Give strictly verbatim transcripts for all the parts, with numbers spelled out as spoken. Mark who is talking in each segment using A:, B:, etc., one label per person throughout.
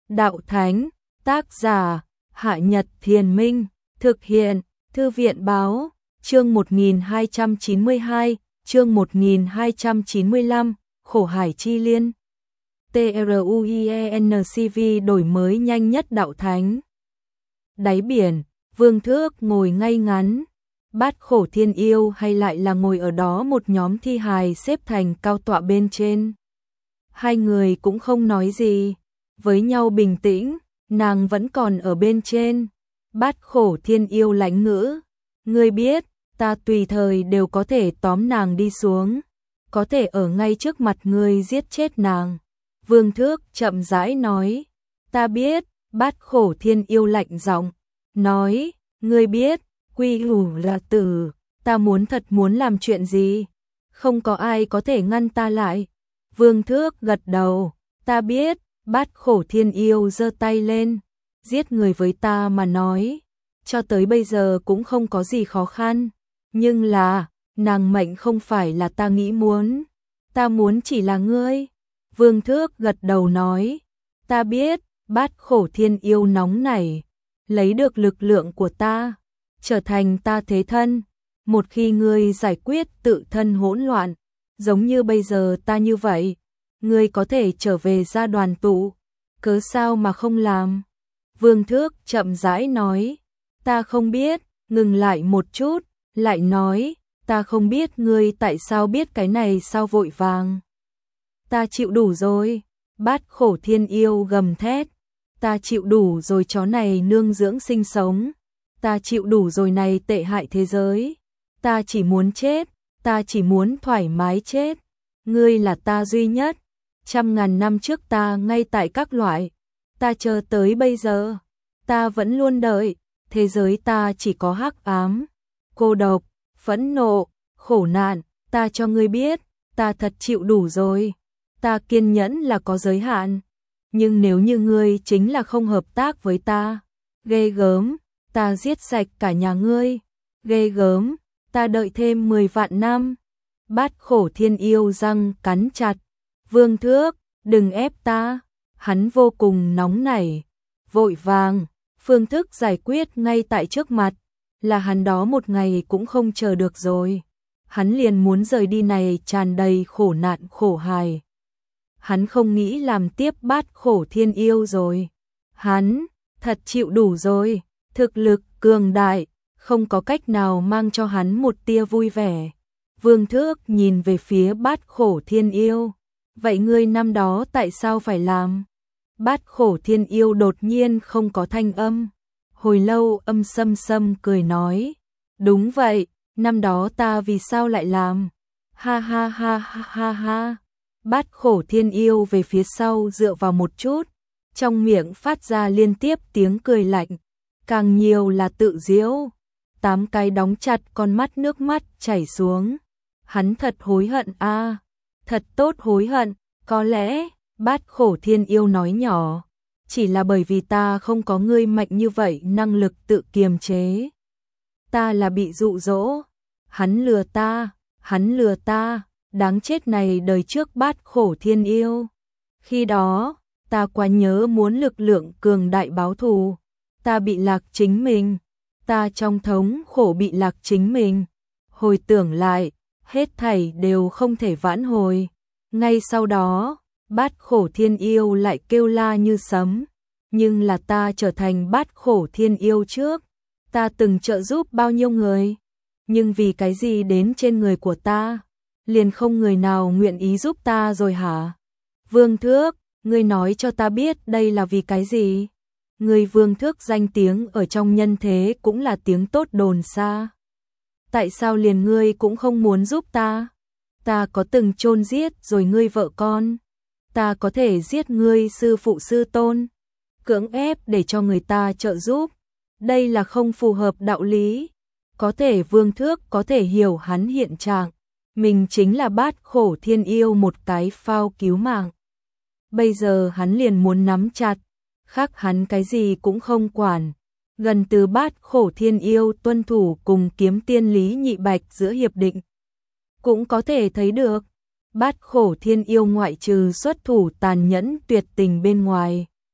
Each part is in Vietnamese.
A: Đạo Thánh, tác giả, Hạ Nhật Thiền Minh, thực hiện, Thư viện Báo, chương một nghìn hai trăm chín mươi hai, chương một nghìn hai trăm chín mươi lăm, Khổ Hải Chi Liên. TRUIENCV đổi mới nhanh nhất Đạo Thánh. Đáy biển, Vương Thước ngồi ngay ngắn. Bát Khổ Thiên Yêu hay lại là ngồi ở đó một nhóm thi hài xếp thành cao tọa bên trên. Hai người cũng không nói gì, với nhau bình tĩnh, nàng vẫn còn ở bên trên. Bát Khổ Thiên Yêu lãnh ngữ, ngươi biết, ta tùy thời đều có thể tóm nàng đi xuống, có thể ở ngay trước mặt ngươi giết chết nàng. Vương Thước chậm rãi nói, ta biết. Bát Khổ Thiên Yêu lạnh giọng nói, ngươi biết, quy hủ là tử, ta muốn thật muốn làm chuyện gì, không có ai có thể ngăn ta lại. Vương Thước gật đầu, ta biết. Bát Khổ Thiên Yêu giơ tay lên, giết người với ta mà nói, cho tới bây giờ cũng không có gì khó khăn, nhưng là, nàng mệnh không phải là ta nghĩ muốn, ta muốn chỉ là ngươi. Vương Thước gật đầu nói, ta biết. Bát Khổ Thiên Yêu nóng nảy, lấy được lực lượng của ta, trở thành ta thế thân, một khi ngươi giải quyết tự thân hỗn loạn, giống như bây giờ ta như vậy, ngươi có thể trở về gia đoàn tụ, cớ sao mà không làm? Vương Thước chậm rãi nói, ta không biết. Ngừng lại một chút, lại nói, ta không biết ngươi tại sao biết cái này sao vội vàng. Ta chịu đủ rồi. Bát Khổ Thiên Yêu gầm thét, ta chịu đủ rồi chó này nương dưỡng sinh sống, ta chịu đủ rồi này tệ hại thế giới, ta chỉ muốn chết, ta chỉ muốn thoải mái chết, ngươi là ta duy nhất. Trăm ngàn năm trước ta ngay tại các loại, ta chờ tới bây giờ, ta vẫn luôn đợi, thế giới ta chỉ có hắc ám, cô độc, phẫn nộ, khổ nạn, ta cho ngươi biết, ta thật chịu đủ rồi, ta kiên nhẫn là có giới hạn, nhưng nếu như ngươi chính là không hợp tác với ta, ghê gớm, ta giết sạch cả nhà ngươi, ghê gớm, ta đợi thêm mười vạn năm. Bát Khổ Thiên Yêu răng cắn chặt, Vương Thước, đừng ép ta. Hắn vô cùng nóng nảy, vội vàng, phương thức giải quyết ngay tại trước mặt, là hắn đó một ngày cũng không chờ được rồi. Hắn liền muốn rời đi này tràn đầy khổ nạn khổ hài. Hắn không nghĩ làm tiếp Bát Khổ Thiên Yêu rồi. Hắn, thật chịu đủ rồi, thực lực cường đại, không có cách nào mang cho hắn một tia vui vẻ. Vương Thước nhìn về phía Bát Khổ Thiên Yêu. Vậy ngươi năm đó tại sao phải làm? Bát Khổ Thiên Yêu đột nhiên không có thanh âm. Hồi lâu âm sâm sâm cười nói. Đúng vậy, năm đó ta vì sao lại làm? Ha ha ha ha ha ha. Bát Khổ Thiên Yêu về phía sau dựa vào một chút, trong miệng phát ra liên tiếp tiếng cười lạnh, càng nhiều là tự giễu. Tám cái đóng chặt con mắt nước mắt chảy xuống. Hắn thật hối hận a, à, thật tốt hối hận, có lẽ, Bát Khổ Thiên Yêu nói nhỏ, chỉ là bởi vì ta không có ngươi mạnh như vậy năng lực tự kiềm chế. Ta là bị dụ dỗ, hắn lừa ta, hắn lừa ta, đáng chết này đời trước Bát Khổ Thiên Yêu. Khi đó, ta quá nhớ muốn lực lượng cường đại báo thù, ta bị lạc chính mình, ta trong thống khổ bị lạc chính mình, hồi tưởng lại, hết thảy đều không thể vãn hồi. Ngay sau đó, Bát Khổ Thiên Yêu lại kêu la như sấm, nhưng là ta trở thành Bát Khổ Thiên Yêu trước, ta từng trợ giúp bao nhiêu người, nhưng vì cái gì đến trên người của ta, liền không người nào nguyện ý giúp ta rồi hả? Vương Thước, ngươi nói cho ta biết đây là vì cái gì? Ngươi Vương Thước danh tiếng ở trong nhân thế cũng là tiếng tốt đồn xa. Tại sao liền ngươi cũng không muốn giúp ta? Ta có từng chôn giết rồi ngươi vợ con, ta có thể giết ngươi sư phụ sư tôn, cưỡng ép để cho người ta trợ giúp, đây là không phù hợp đạo lý. Có thể Vương Thước có thể hiểu hắn hiện trạng, mình chính là Bát Khổ Thiên Yêu một cái phao cứu mạng. Bây giờ hắn liền muốn nắm chặt, khác hắn cái gì cũng không quản. Gần từ Bát Khổ Thiên Yêu tuân thủ cùng Kiếm Tiên Lý Nhị Bạch giữa hiệp định, cũng có thể thấy được, Bát Khổ Thiên Yêu ngoại trừ xuất thủ tàn nhẫn tuyệt tình bên ngoài,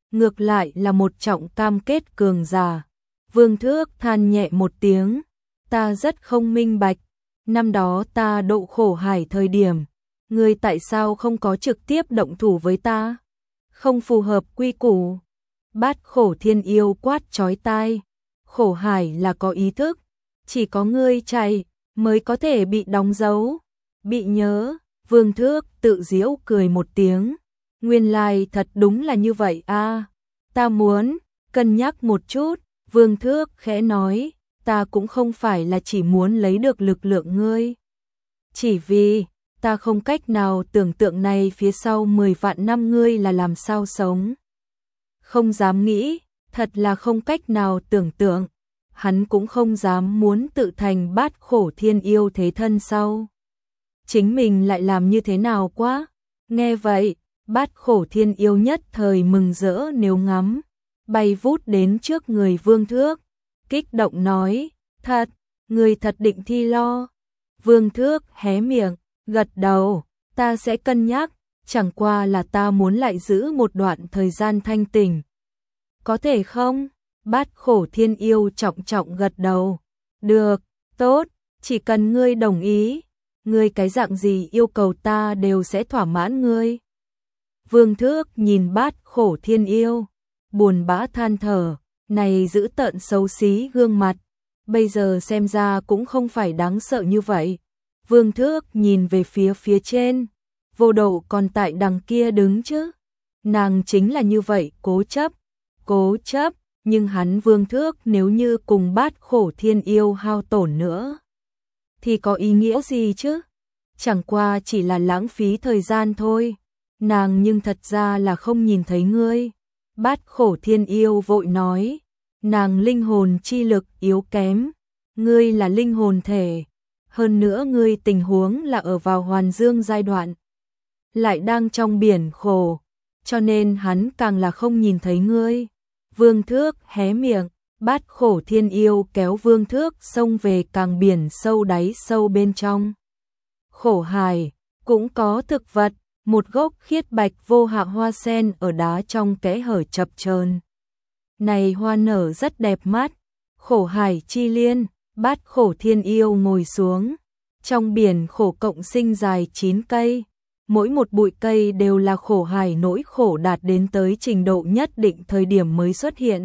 A: ngược lại là một trọng cam kết cường giả. Vương Thước than nhẹ một tiếng, ta rất không minh bạch, năm đó ta độ khổ hải thời điểm, ngươi tại sao không có trực tiếp động thủ với ta? Không phù hợp quy củ. Bát Khổ Thiên Yêu quát chói tai, khổ hải là có ý thức, chỉ có ngươi chạy mới có thể bị đóng dấu, bị nhớ. Vương Thước tự giễu cười một tiếng, nguyên lai thật đúng là như vậy a, à, ta muốn cân nhắc một chút. Vương Thước khẽ nói, ta cũng không phải là chỉ muốn lấy được lực lượng ngươi, chỉ vì ta không cách nào tưởng tượng này phía sau mười vạn năm ngươi là làm sao sống. Không dám nghĩ, thật là không cách nào tưởng tượng. Hắn cũng không dám muốn tự thành Bát Khổ Thiên Yêu thế thân sau. Chính mình lại làm như thế nào quá? Nghe vậy, Bát Khổ Thiên Yêu nhất thời mừng rỡ nếu ngắm, bay vút đến trước người Vương Thước, kích động nói, thật, người thật định thi lo. Vương Thước hé miệng, gật đầu, ta sẽ cân nhắc, chẳng qua là ta muốn lại giữ một đoạn thời gian thanh tỉnh. Có thể không? Bát Khổ Thiên Yêu trọng trọng gật đầu. Được, tốt, chỉ cần ngươi đồng ý, ngươi cái dạng gì yêu cầu ta đều sẽ thỏa mãn ngươi. Vương Thước nhìn Bát Khổ Thiên Yêu, buồn bã than thở, này giữ tợn xấu xí gương mặt, bây giờ xem ra cũng không phải đáng sợ như vậy. Vương Thước nhìn về phía phía trên, Vô Độ còn tại đằng kia đứng chứ. Nàng chính là như vậy, cố chấp, cố chấp, nhưng hắn Vương Thước nếu như cùng Bát Khổ Thiên Yêu hao tổn nữa, thì có ý nghĩa gì chứ? Chẳng qua chỉ là lãng phí thời gian thôi. Nàng nhưng thật ra là không nhìn thấy ngươi. Bát Khổ Thiên Yêu vội nói, nàng linh hồn chi lực yếu kém, ngươi là linh hồn thể, hơn nữa ngươi tình huống là ở vào hoàn dương giai đoạn, lại đang trong biển khổ, cho nên hắn càng là không nhìn thấy ngươi. Vương Thước hé miệng, Bát Khổ Thiên Yêu kéo Vương Thước xông về càng biển sâu đáy sâu bên trong. Khổ hải, cũng có thực vật, một gốc khiết bạch vô hạ hoa sen ở đá trong kẽ hở chập chờn. Này hoa nở rất đẹp mắt, khổ hải chi liên. Bát Khổ Thiên Yêu ngồi xuống, trong biển khổ cộng sinh dài chín cây, mỗi một bụi cây đều là khổ hải nỗi khổ đạt đến tới trình độ nhất định thời điểm mới xuất hiện.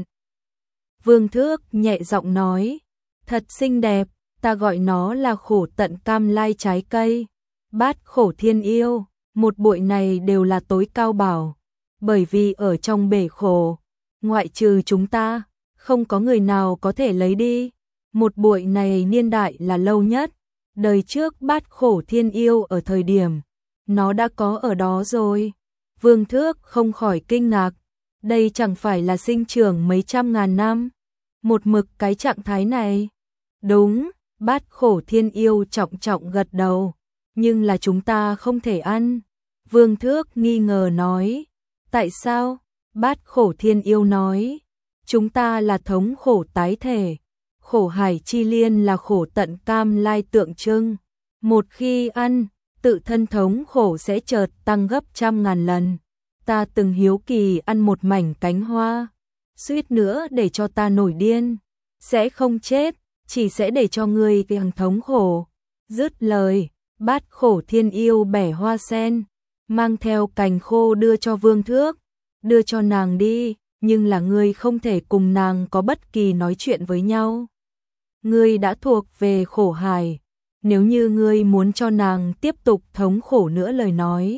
A: Vương Thước nhẹ giọng nói, thật xinh đẹp, ta gọi nó là khổ tận cam lai trái cây. Bát Khổ Thiên Yêu, một bụi này đều là tối cao bảo, bởi vì ở trong bể khổ, ngoại trừ chúng ta, không có người nào có thể lấy đi. Một bụi này niên đại là lâu nhất, đời trước Bát Khổ Thiên Yêu ở thời điểm, nó đã có ở đó rồi. Vương Thước không khỏi kinh ngạc, đây chẳng phải là sinh trưởng mấy trăm ngàn năm, một mực cái trạng thái này. Đúng, Bát Khổ Thiên Yêu trọng trọng gật đầu, nhưng là chúng ta không thể ăn. Vương Thước nghi ngờ nói, tại sao? Bát Khổ Thiên Yêu nói, chúng ta là thống khổ tái thể. Khổ hải chi liên là khổ tận cam lai tượng trưng, một khi ăn, tự thân thống khổ sẽ chợt tăng gấp trăm ngàn lần. Ta từng hiếu kỳ ăn một mảnh cánh hoa, suýt nữa để cho ta nổi điên, sẽ không chết, chỉ sẽ để cho ngươi càng thống khổ. Dứt lời, Bát Khổ Thiên Yêu bẻ hoa sen, mang theo cành khô đưa cho Vương Thước, đưa cho nàng đi, nhưng là ngươi không thể cùng nàng có bất kỳ nói chuyện với nhau. Ngươi đã thuộc về khổ hải, nếu như ngươi muốn cho nàng tiếp tục thống khổ nữa lời nói,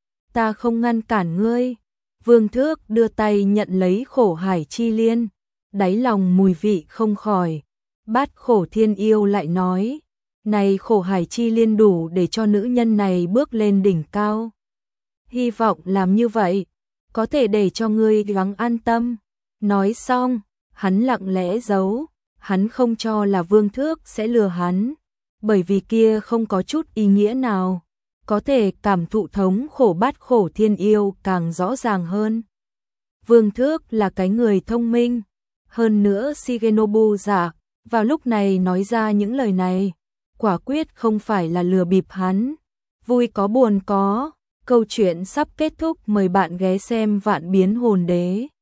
A: ta không ngăn cản ngươi. Vương Thước đưa tay nhận lấy khổ hải chi liên, đáy lòng mùi vị không khỏi. Bát Khổ Thiên Yêu lại nói, này khổ hải chi liên đủ để cho nữ nhân này bước lên đỉnh cao. Hy vọng làm như vậy, có thể để cho ngươi gắng an tâm. Nói xong, hắn lặng lẽ giấu. Hắn không cho là Vương Thước sẽ lừa hắn, bởi vì kia không có chút ý nghĩa nào, có thể cảm thụ thống khổ Bát Khổ Thiên Yêu càng rõ ràng hơn. Vương Thước là cái người thông minh, hơn nữa Shigenobu giả, vào lúc này nói ra những lời này, quả quyết không phải là lừa bịp hắn. Vui có buồn có, câu chuyện sắp kết thúc, mời bạn ghé xem Vạn Biến Hồn Đế.